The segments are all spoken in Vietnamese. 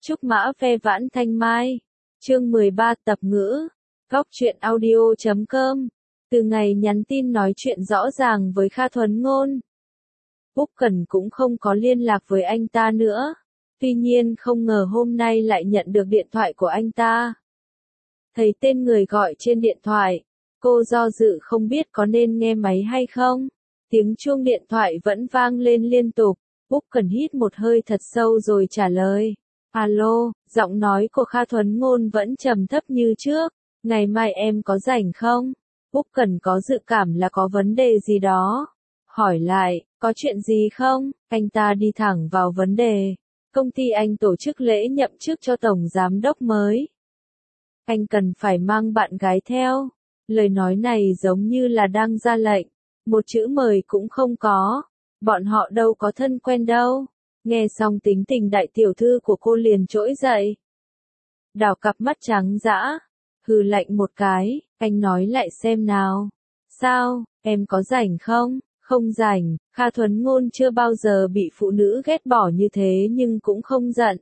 Trúc Mã Ve Vãn Thanh Mai. Chương 13 tập ngữ. Góc truyện audio.com. Từ ngày nhắn tin nói chuyện rõ ràng với Kha Thuấn Ngôn, Úc Cẩn cũng không có liên lạc với anh ta nữa. Tuy nhiên không ngờ hôm nay lại nhận được điện thoại của anh ta. Thấy tên người gọi trên điện thoại, cô do dự không biết có nên nghe máy hay không. Tiếng chuông điện thoại vẫn vang lên liên tục. Úc Cẩn hít một hơi thật sâu rồi trả lời. Alo, giọng nói của Kha Thuấn Ngôn vẫn trầm thấp như trước. Ngày mai em có rảnh không? Úc Cẩn có dự cảm là có vấn đề gì đó. Hỏi lại, có chuyện gì không? Anh ta đi thẳng vào vấn đề. Công ty anh tổ chức lễ nhậm chức cho tổng giám đốc mới. Anh cần phải mang bạn gái theo. Lời nói này giống như là đang ra lệnh. Một chữ mời cũng không có. Bọn họ đâu có thân quen đâu. Nghe xong tính tình đại tiểu thư của cô liền trỗi dậy. Đảo cặp mắt trắng dã. Hừ lạnh một cái, anh nói lại xem nào. Sao, em có rảnh không? Không rảnh. Kha Thuấn Ngôn chưa bao giờ bị phụ nữ ghét bỏ như thế nhưng cũng không giận.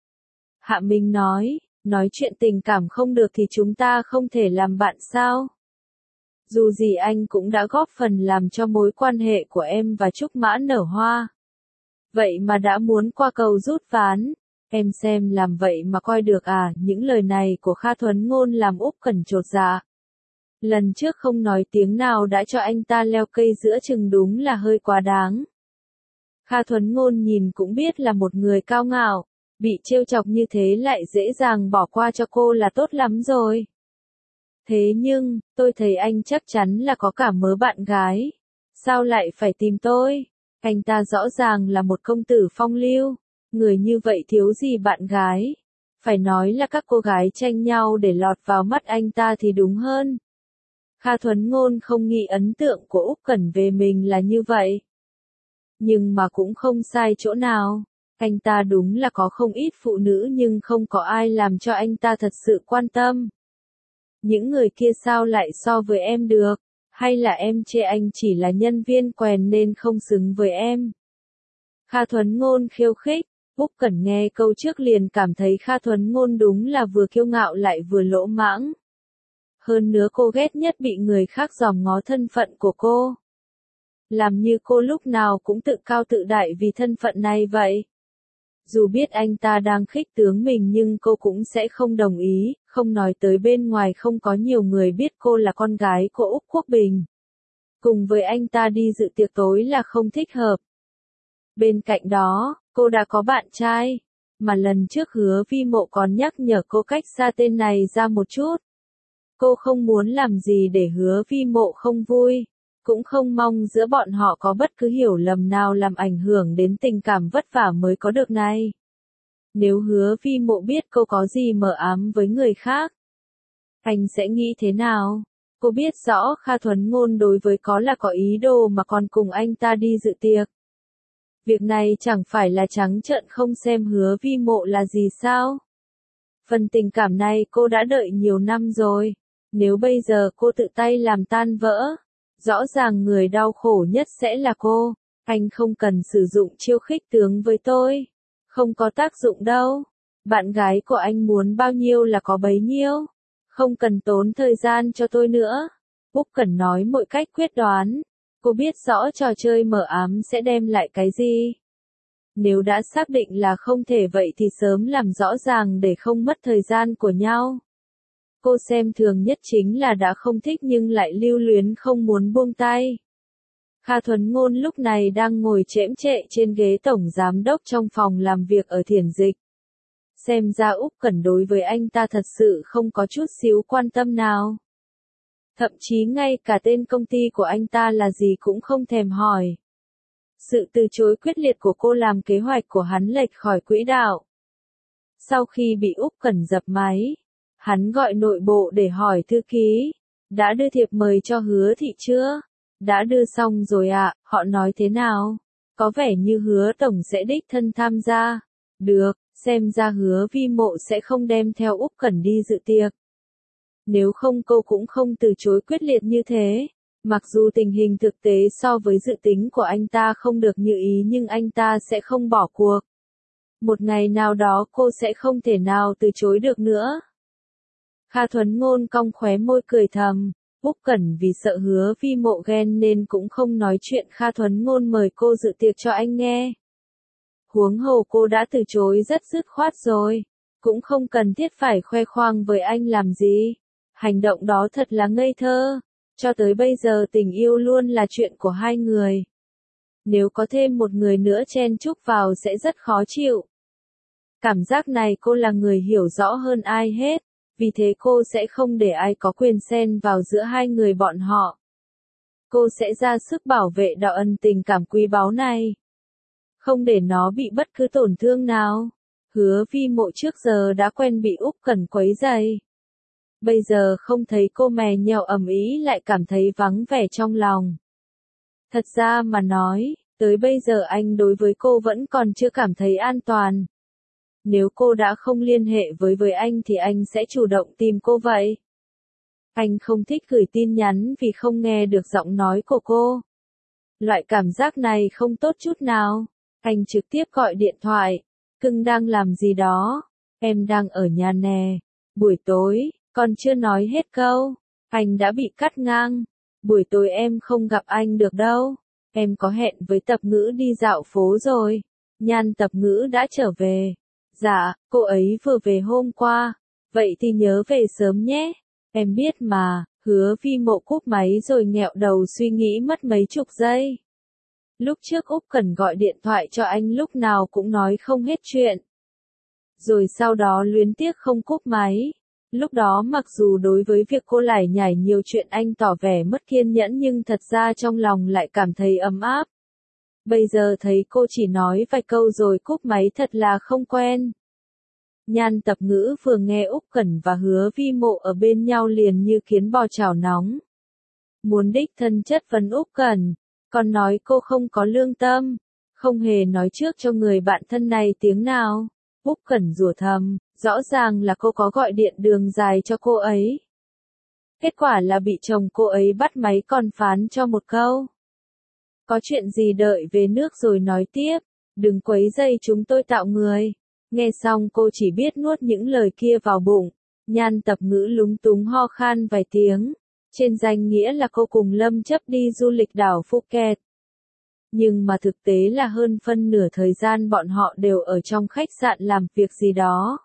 Hạ Minh nói chuyện tình cảm không được thì chúng ta không thể làm bạn sao? Dù gì anh cũng đã góp phần làm cho mối quan hệ của em và Trúc Mã nở hoa. Vậy mà đã muốn qua cầu rút ván. Em xem làm vậy mà coi được à? Những lời này của Kha Thuấn Ngôn làm Úc Cẩn chột dạ. Lần trước không nói tiếng nào đã cho anh ta leo cây giữa chừng đúng là hơi quá đáng. Kha Thuấn Ngôn nhìn cũng biết là một người cao ngạo, bị trêu chọc như thế lại dễ dàng bỏ qua cho cô là tốt lắm rồi. Thế nhưng, tôi thấy anh chắc chắn là có cả mớ bạn gái. Sao lại phải tìm tôi? Anh ta rõ ràng là một công tử phong lưu. Người như vậy thiếu gì bạn gái. Phải nói là các cô gái tranh nhau để lọt vào mắt anh ta thì đúng hơn. Kha Thuấn Ngôn không nghĩ ấn tượng của Úc Cẩn về mình là như vậy. Nhưng mà cũng không sai chỗ nào. Anh ta đúng là có không ít phụ nữ nhưng không có ai làm cho anh ta thật sự quan tâm. Những người kia sao lại so với em được? Hay là em chê anh chỉ là nhân viên quèn nên không xứng với em? Kha Thuấn Ngôn khiêu khích. Úc Cẩn nghe câu trước liền cảm thấy Kha Thuấn Ngôn đúng là vừa kiêu ngạo lại vừa lỗ mãng. Hơn nữa cô ghét nhất bị người khác dòm ngó thân phận của cô. Làm như cô lúc nào cũng tự cao tự đại vì thân phận này vậy. Dù biết anh ta đang khích tướng mình nhưng cô cũng sẽ không đồng ý, không nói tới bên ngoài không có nhiều người biết cô là con gái của Úc Quốc Bình. Cùng với anh ta đi dự tiệc tối là không thích hợp. Bên cạnh đó, cô đã có bạn trai, mà lần trước Hứa Vi Mộ còn nhắc nhở cô cách xa tên này ra một chút. Cô không muốn làm gì để Hứa Vi Mộ không vui, cũng không mong giữa bọn họ có bất cứ hiểu lầm nào làm ảnh hưởng đến tình cảm vất vả mới có được này. Nếu Hứa Vi Mộ biết cô có gì mờ ám với người khác, anh sẽ nghĩ thế nào? Cô biết rõ Kha Thuấn Ngôn đối với có ý đồ mà còn cùng anh ta đi dự tiệc. Việc này chẳng phải là trắng trợn không xem Hứa Vi Mộ là gì sao? Phần tình cảm này cô đã đợi nhiều năm rồi. Nếu bây giờ cô tự tay làm tan vỡ, rõ ràng người đau khổ nhất sẽ là cô. Anh không cần sử dụng chiêu khích tướng với tôi. Không có tác dụng đâu. Bạn gái của anh muốn bao nhiêu là có bấy nhiêu. Không cần tốn thời gian cho tôi nữa. Úc Cẩn nói một cách quyết đoán. Cô biết rõ trò chơi mờ ám sẽ đem lại cái gì. Nếu đã xác định là không thể vậy thì sớm làm rõ ràng để không mất thời gian của nhau. Cô xem thường nhất chính là đã không thích nhưng lại lưu luyến không muốn buông tay. Kha Thuấn Ngôn lúc này đang ngồi chễm chệ trên ghế tổng giám đốc trong phòng làm việc ở Thiển Dịch. Xem ra Úc Cẩn đối với anh ta thật sự không có chút xíu quan tâm nào. Thậm chí ngay cả tên công ty của anh ta là gì cũng không thèm hỏi. Sự từ chối quyết liệt của cô làm kế hoạch của hắn lệch khỏi quỹ đạo. Sau khi bị Úc Cẩn dập máy, hắn gọi nội bộ để hỏi thư ký, đã đưa thiệp mời cho Hứa Thị chưa? Đã đưa xong rồi ạ, họ nói thế nào? Có vẻ như Hứa Tổng sẽ đích thân tham gia. Được, xem ra Hứa Vi Mộ sẽ không đem theo Úc Cẩn đi dự tiệc. Nếu không cô cũng không từ chối quyết liệt như thế. Mặc dù tình hình thực tế so với dự tính của anh ta không được như ý nhưng anh ta sẽ không bỏ cuộc. Một ngày nào đó cô sẽ không thể nào từ chối được nữa. Kha Thuấn Ngôn cong khóe môi cười thầm. Úc Cẩn vì sợ Hứa Vi Mộ ghen nên cũng không nói chuyện Kha Thuấn Ngôn mời cô dự tiệc cho anh nghe. Huống hồ cô đã từ chối rất dứt khoát rồi, cũng không cần thiết phải khoe khoang với anh làm gì. Hành động đó thật là ngây thơ. Cho tới bây giờ tình yêu luôn là chuyện của hai người. Nếu có thêm một người nữa chen chúc vào sẽ rất khó chịu. Cảm giác này cô là người hiểu rõ hơn ai hết, vì thế cô sẽ không để ai có quyền xen vào giữa hai người bọn họ. Cô sẽ ra sức bảo vệ đạo ân tình cảm quý báu này. Không để nó bị bất cứ tổn thương nào. Hứa Vi Mộ trước giờ đã quen bị Úc Cẩn quấy rầy. Bây giờ không thấy cô mè nheo ầm ĩ lại cảm thấy vắng vẻ trong lòng. Thật ra mà nói, tới bây giờ anh đối với cô vẫn còn chưa cảm thấy an toàn. Nếu cô đã không liên hệ với anh thì anh sẽ chủ động tìm cô vậy. Anh không thích gửi tin nhắn vì không nghe được giọng nói của cô. Loại cảm giác này không tốt chút nào. Anh trực tiếp gọi điện thoại. Cưng đang làm gì đó? Em đang ở nhà nè. Buổi tối, còn chưa nói hết câu. Anh đã bị cắt ngang. Buổi tối em không gặp anh được đâu. Em có hẹn với Tập Ngữ đi dạo phố rồi. Nhan Tập Ngữ đã trở về. Dạ, cô ấy vừa về hôm qua. Vậy thì nhớ về sớm nhé. Em biết mà. Hứa Vi Mộ cúp máy rồi nghẹo đầu suy nghĩ mất mấy chục giây. Lúc trước Úc Cẩn gọi điện thoại cho anh lúc nào cũng nói không hết chuyện. Rồi sau đó luyến tiếc không cúp máy. Lúc đó mặc dù đối với việc cô lải nhải nhiều chuyện anh tỏ vẻ mất kiên nhẫn nhưng thật ra trong lòng lại cảm thấy ấm áp. Bây giờ thấy cô chỉ nói vài câu rồi cúp máy thật là không quen. Nhan Tập Ngữ vừa nghe Úc Cẩn và Hứa Vi Mộ ở bên nhau liền như kiến bò chảo nóng. Muốn đích thân chất vấn Úc Cẩn, còn nói cô không có lương tâm, không hề nói trước cho người bạn thân này tiếng nào. Úc Cẩn rủa thầm, rõ ràng là cô có gọi điện đường dài cho cô ấy. Kết quả là bị chồng cô ấy bắt máy còn phán cho một câu. Có chuyện gì đợi về nước rồi nói tiếp, đừng quấy rầy chúng tôi tạo người. Nghe xong cô chỉ biết nuốt những lời kia vào bụng. Nhan Tập Ngữ lúng túng ho khan vài tiếng. Trên danh nghĩa là cô cùng Lâm Chấp đi du lịch đảo Phuket. Nhưng mà thực tế là hơn phân nửa thời gian bọn họ đều ở trong khách sạn làm việc gì đó.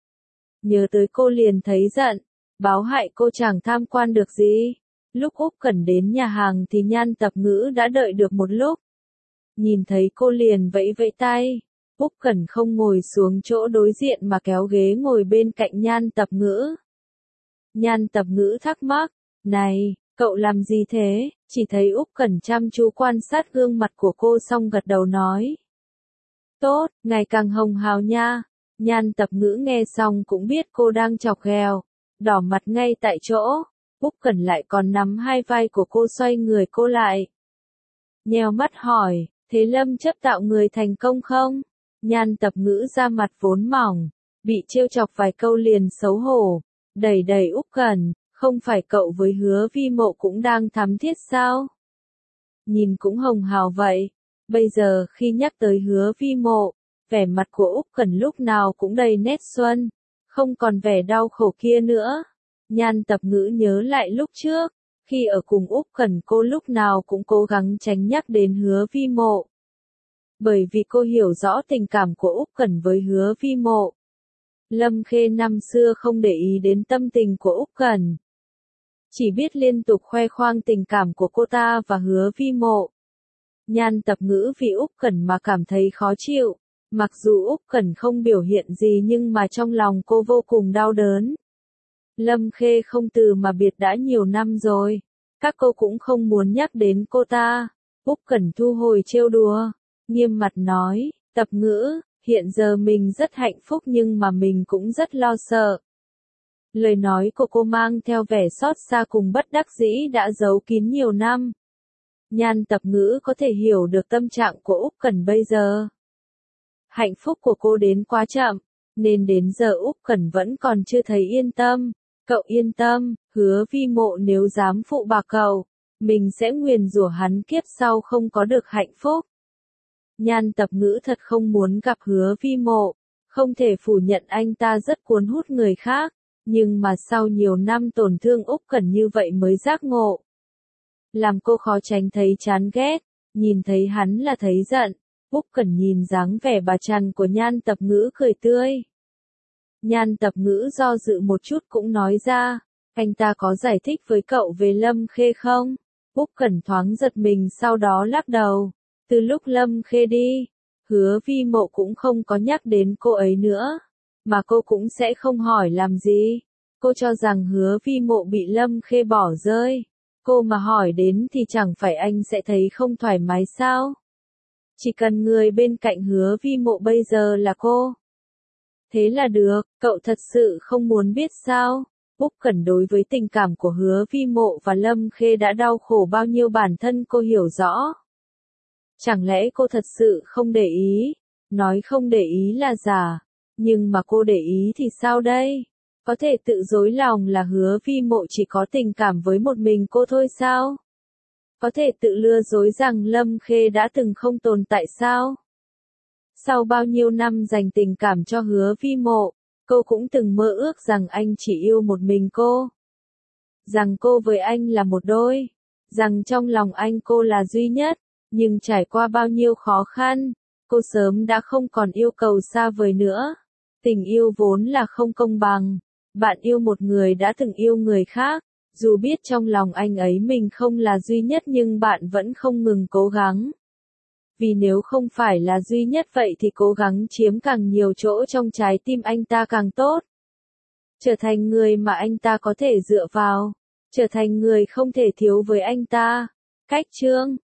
Nhớ tới cô liền thấy giận, báo hại cô chẳng tham quan được gì. Lúc Úc Cẩn đến nhà hàng thì Nhan Tập Ngữ đã đợi được một lúc. Nhìn thấy cô liền vẫy vẫy tay. Úc Cẩn không ngồi xuống chỗ đối diện mà kéo ghế ngồi bên cạnh Nhan Tập Ngữ. Nhan Tập Ngữ thắc mắc, này, cậu làm gì thế? Chỉ thấy Úc Cẩn chăm chú quan sát gương mặt của cô xong gật đầu nói. Tốt, ngày càng hồng hào nha. Nhan Tập Ngữ nghe xong cũng biết cô đang chọc ghẹo, đỏ mặt ngay tại chỗ. Úc Cẩn lại còn nắm hai vai của cô xoay người cô lại. Nheo mắt hỏi, thế Lâm Chấp tạo người thành công không? Nhan Tập Ngữ da mặt vốn mỏng, bị trêu chọc vài câu liền xấu hổ, đẩy đẩy Úc Cẩn, không phải cậu với Hứa Vi Mộ cũng đang thắm thiết sao? Nhìn cũng hồng hào vậy. Bây giờ khi nhắc tới Hứa Vi Mộ, vẻ mặt của Úc Cẩn lúc nào cũng đầy nét xuân, không còn vẻ đau khổ kia nữa. Nhan Tập Ngữ nhớ lại lúc trước, khi ở cùng Úc Cẩn cô lúc nào cũng cố gắng tránh nhắc đến Hứa Vi Mộ. Bởi vì cô hiểu rõ tình cảm của Úc Cẩn với Hứa Vi Mộ. Lâm Khê năm xưa không để ý đến tâm tình của Úc Cẩn. Chỉ biết liên tục khoe khoang tình cảm của cô ta và Hứa Vi Mộ. Nhan Tập Ngữ vì Úc Cẩn mà cảm thấy khó chịu. Mặc dù Úc Cẩn không biểu hiện gì nhưng mà trong lòng cô vô cùng đau đớn. Lâm Khê không từ mà biệt đã nhiều năm rồi. Các cô cũng không muốn nhắc đến cô ta. Úc Cẩn thu hồi trêu đùa. Nghiêm mặt nói, Tập Ngữ, hiện giờ mình rất hạnh phúc nhưng mà mình cũng rất lo sợ. Lời nói của cô mang theo vẻ xót xa cùng bất đắc dĩ đã giấu kín nhiều năm. Nhan Tập Ngữ có thể hiểu được tâm trạng của Úc Cẩn bây giờ. Hạnh phúc của cô đến quá chậm, nên đến giờ Úc Cẩn vẫn còn chưa thấy yên tâm. Cậu yên tâm, Hứa Vi Mộ nếu dám phụ bạc cậu, mình sẽ nguyền rủa hắn kiếp sau không có được hạnh phúc. Nhan Tập Ngữ thật không muốn gặp Hứa Vi Mộ, không thể phủ nhận anh ta rất cuốn hút người khác, nhưng mà sau nhiều năm tổn thương Úc Cẩn như vậy mới giác ngộ. Làm cô khó tránh thấy chán ghét, nhìn thấy hắn là thấy giận. Úc Cẩn nhìn dáng vẻ bà chằn của Nhan Tập Ngữ cười tươi. Nhan Tập Ngữ do dự một chút cũng nói ra, anh ta có giải thích với cậu về Lâm Khê không? Úc Cẩn thoáng giật mình sau đó lắc đầu. Từ lúc Lâm Khê đi, Hứa Vi Mộ cũng không có nhắc đến cô ấy nữa, mà cô cũng sẽ không hỏi làm gì. Cô cho rằng Hứa Vi Mộ bị Lâm Khê bỏ rơi. Cô mà hỏi đến thì chẳng phải anh sẽ thấy không thoải mái sao? Chỉ cần người bên cạnh Hứa Vi Mộ bây giờ là cô. Thế là được, cậu thật sự không muốn biết sao? Úc Cẩn đối với tình cảm của Hứa Vi Mộ và Lâm Khê đã đau khổ bao nhiêu bản thân cô hiểu rõ. Chẳng lẽ cô thật sự không để ý? Nói không để ý là giả, nhưng mà cô để ý thì sao đây? Có thể tự dối lòng là Hứa Vi Mộ chỉ có tình cảm với một mình cô thôi sao? Có thể tự lừa dối rằng Lâm Khê đã từng không tồn tại sao? Sau bao nhiêu năm dành tình cảm cho Hứa Vi Mộ, cô cũng từng mơ ước rằng anh chỉ yêu một mình cô. Rằng cô với anh là một đôi. Rằng trong lòng anh cô là duy nhất. Nhưng trải qua bao nhiêu khó khăn, cô sớm đã không còn yêu cầu xa vời nữa. Tình yêu vốn là không công bằng. Bạn yêu một người đã từng yêu người khác, dù biết trong lòng anh ấy mình không là duy nhất nhưng bạn vẫn không ngừng cố gắng. Vì nếu không phải là duy nhất vậy thì cố gắng chiếm càng nhiều chỗ trong trái tim anh ta càng tốt. Trở thành người mà anh ta có thể dựa vào. Trở thành người không thể thiếu với anh ta. Cách chương